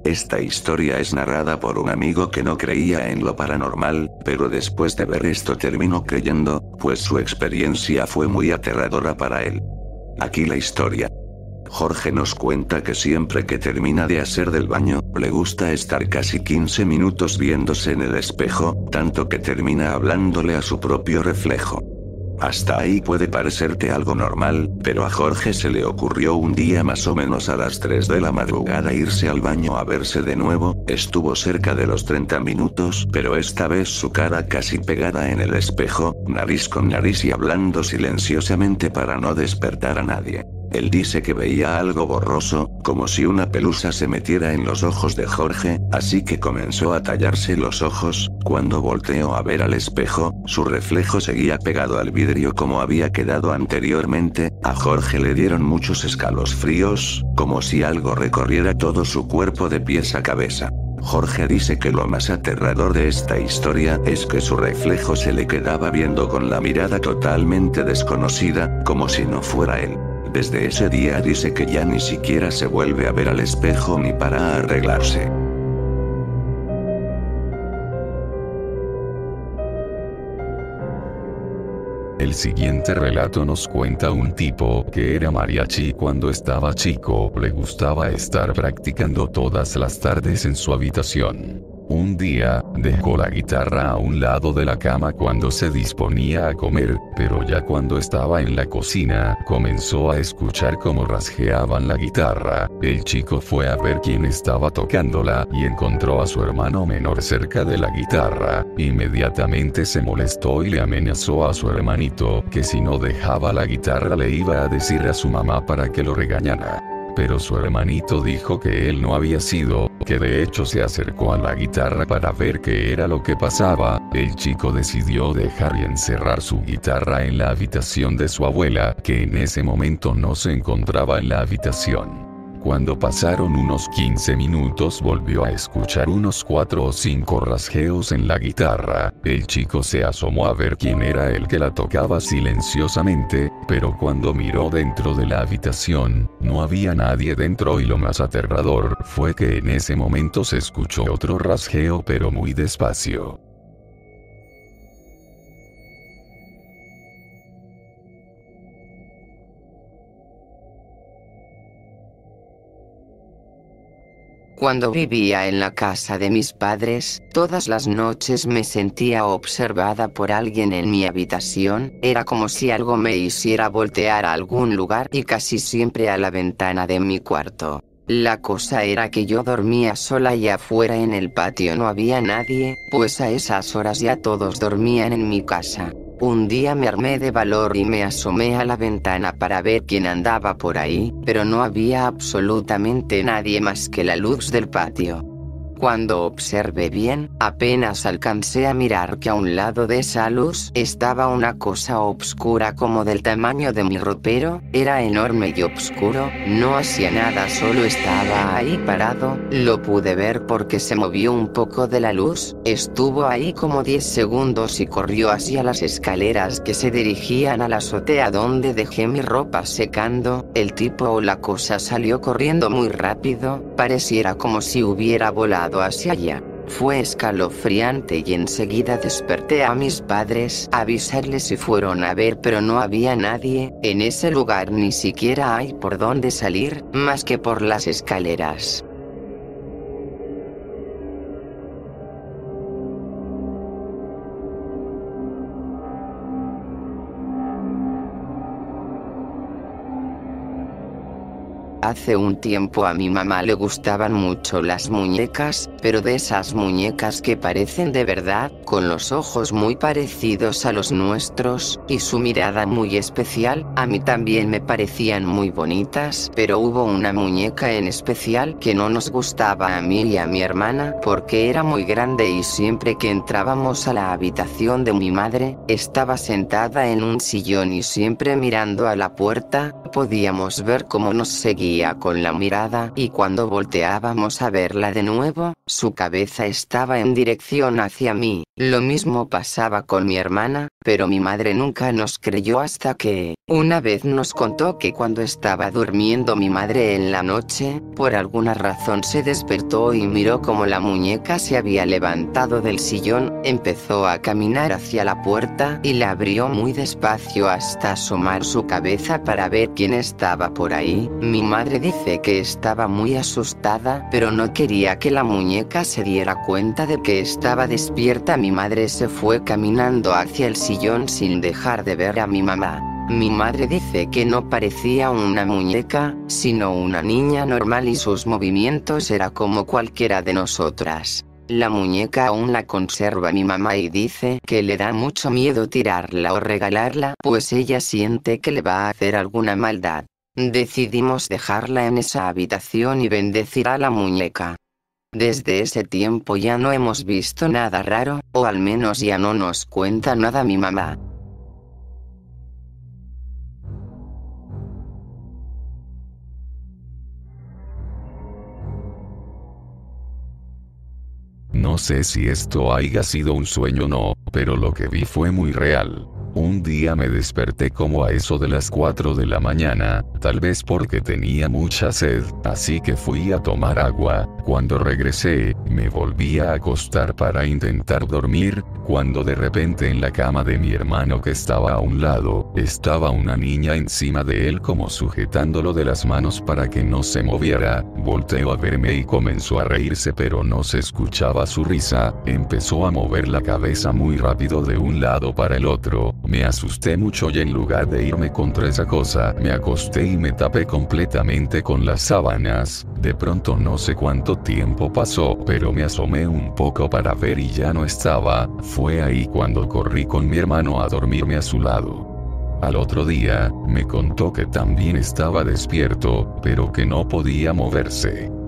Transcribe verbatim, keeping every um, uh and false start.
Esta historia es narrada por un amigo que no creía en lo paranormal, pero después de ver esto terminó creyendo, pues su experiencia fue muy aterradora para él. Aquí la historia. Jorge nos cuenta que siempre que termina de hacer del baño, le gusta estar casi quince minutos viéndose en el espejo, tanto que termina hablándole a su propio reflejo. Hasta ahí puede parecerte algo normal, pero a Jorge se le ocurrió un día más o menos a las tres de la madrugada irse al baño a verse de nuevo. Estuvo cerca de los treinta minutos, pero esta vez su cara casi pegada en el espejo, nariz con nariz y hablando silenciosamente para no despertar a nadie. Él dice que veía algo borroso, como si una pelusa se metiera en los ojos de Jorge, así que comenzó a tallarse los ojos. Cuando volteó a ver al espejo, su reflejo seguía pegado al vidrio como había quedado anteriormente. A Jorge le dieron muchos escalofríos, como si algo recorriera todo su cuerpo de pies a cabeza. Jorge dice que lo más aterrador de esta historia es que su reflejo se le quedaba viendo con la mirada totalmente desconocida, como si no fuera él. Desde ese día dice que ya ni siquiera se vuelve a ver al espejo ni para arreglarse. El siguiente relato nos cuenta un tipo que era mariachi cuando estaba chico. Le gustaba estar practicando todas las tardes en su habitación. Un día, dejó la guitarra a un lado de la cama cuando se disponía a comer, pero ya cuando estaba en la cocina, comenzó a escuchar cómo rasgueaban la guitarra. El chico fue a ver quién estaba tocándola y encontró a su hermano menor cerca de la guitarra. Inmediatamente se molestó y le amenazó a su hermanito que si no dejaba la guitarra le iba a decir a su mamá para que lo regañara. Pero su hermanito dijo que él no había sido, que de hecho se acercó a la guitarra para ver qué era lo que pasaba. El chico decidió dejar y encerrar su guitarra en la habitación de su abuela, que en ese momento no se encontraba en la habitación. Cuando pasaron unos quince minutos volvió a escuchar unos cuatro o cinco rasgueos en la guitarra. El chico se asomó a ver quién era el que la tocaba silenciosamente, pero cuando miró dentro de la habitación, no había nadie dentro y lo más aterrador fue que en ese momento se escuchó otro rasgueo pero muy despacio. Cuando vivía en la casa de mis padres, todas las noches me sentía observada por alguien en mi habitación. Era como si algo me hiciera voltear a algún lugar y casi siempre a la ventana de mi cuarto. La cosa era que yo dormía sola y afuera en el patio no había nadie, pues a esas horas ya todos dormían en mi casa. Un día me armé de valor y me asomé a la ventana para ver quién andaba por ahí, pero no había absolutamente nadie más que la luz del patio. Cuando observé bien, apenas alcancé a mirar que a un lado de esa luz estaba una cosa obscura como del tamaño de mi ropero. Era enorme y obscuro, no hacía nada, solo estaba ahí parado. Lo pude ver porque se movió un poco de la luz. Estuvo ahí como diez segundos y corrió hacia las escaleras que se dirigían a la azotea donde dejé mi ropa secando. El tipo o la cosa salió corriendo muy rápido, pareciera como si hubiera volado hacia allá. Fue escalofriante y enseguida desperté a mis padres a avisarles y fueron a ver, pero no había nadie. En ese lugar ni siquiera hay por dónde salir, más que por las escaleras. Hace un tiempo a mi mamá le gustaban mucho las muñecas, pero de esas muñecas que parecen de verdad, con los ojos muy parecidos a los nuestros, y su mirada muy especial. A mí también me parecían muy bonitas, pero hubo una muñeca en especial que no nos gustaba a mí y a mi hermana, porque era muy grande y siempre que entrábamos a la habitación de mi madre, estaba sentada en un sillón y siempre mirando a la puerta, podíamos ver cómo nos seguía seguía con la mirada y cuando volteábamos a verla de nuevo, su cabeza estaba en dirección hacia mí. Lo mismo pasaba con mi hermana, pero mi madre nunca nos creyó hasta que, una vez nos contó que cuando estaba durmiendo mi madre en la noche, por alguna razón se despertó y miró como la muñeca se había levantado del sillón, empezó a caminar hacia la puerta y la abrió muy despacio hasta asomar su cabeza para ver quién estaba por ahí. Mi madre dice que estaba muy asustada, pero no quería que la muñeca se diera cuenta de que estaba despierta. Mi madre se fue caminando hacia el sillón sin dejar de ver a mi mamá. Mi madre dice que no parecía una muñeca, sino una niña normal y sus movimientos era como cualquiera de nosotras. La muñeca aún la conserva mi mamá y dice que le da mucho miedo tirarla o regalarla, pues ella siente que le va a hacer alguna maldad. Decidimos dejarla en esa habitación y bendecir a la muñeca. Desde ese tiempo ya no hemos visto nada raro, o al menos ya no nos cuenta nada mi mamá. No sé si esto haya sido un sueño o no, pero lo que vi fue muy real. Un día me desperté como a eso de las cuatro de la mañana, tal vez porque tenía mucha sed, así que fui a tomar agua. Cuando regresé, me volví a acostar para intentar dormir, cuando de repente en la cama de mi hermano que estaba a un lado, estaba una niña encima de él como sujetándolo de las manos para que no se moviera. Volteó a verme y comenzó a reírse, pero no se escuchaba su risa. Empezó a mover la cabeza muy rápido de un lado para el otro. Me asusté mucho y en lugar de irme contra esa cosa, me acosté y me tapé completamente con las sábanas. De pronto no sé cuánto tiempo pasó, pero me asomé un poco para ver y ya no estaba. Fue ahí cuando corrí con mi hermano a dormirme a su lado. Al otro día, me contó que también estaba despierto, pero que no podía moverse.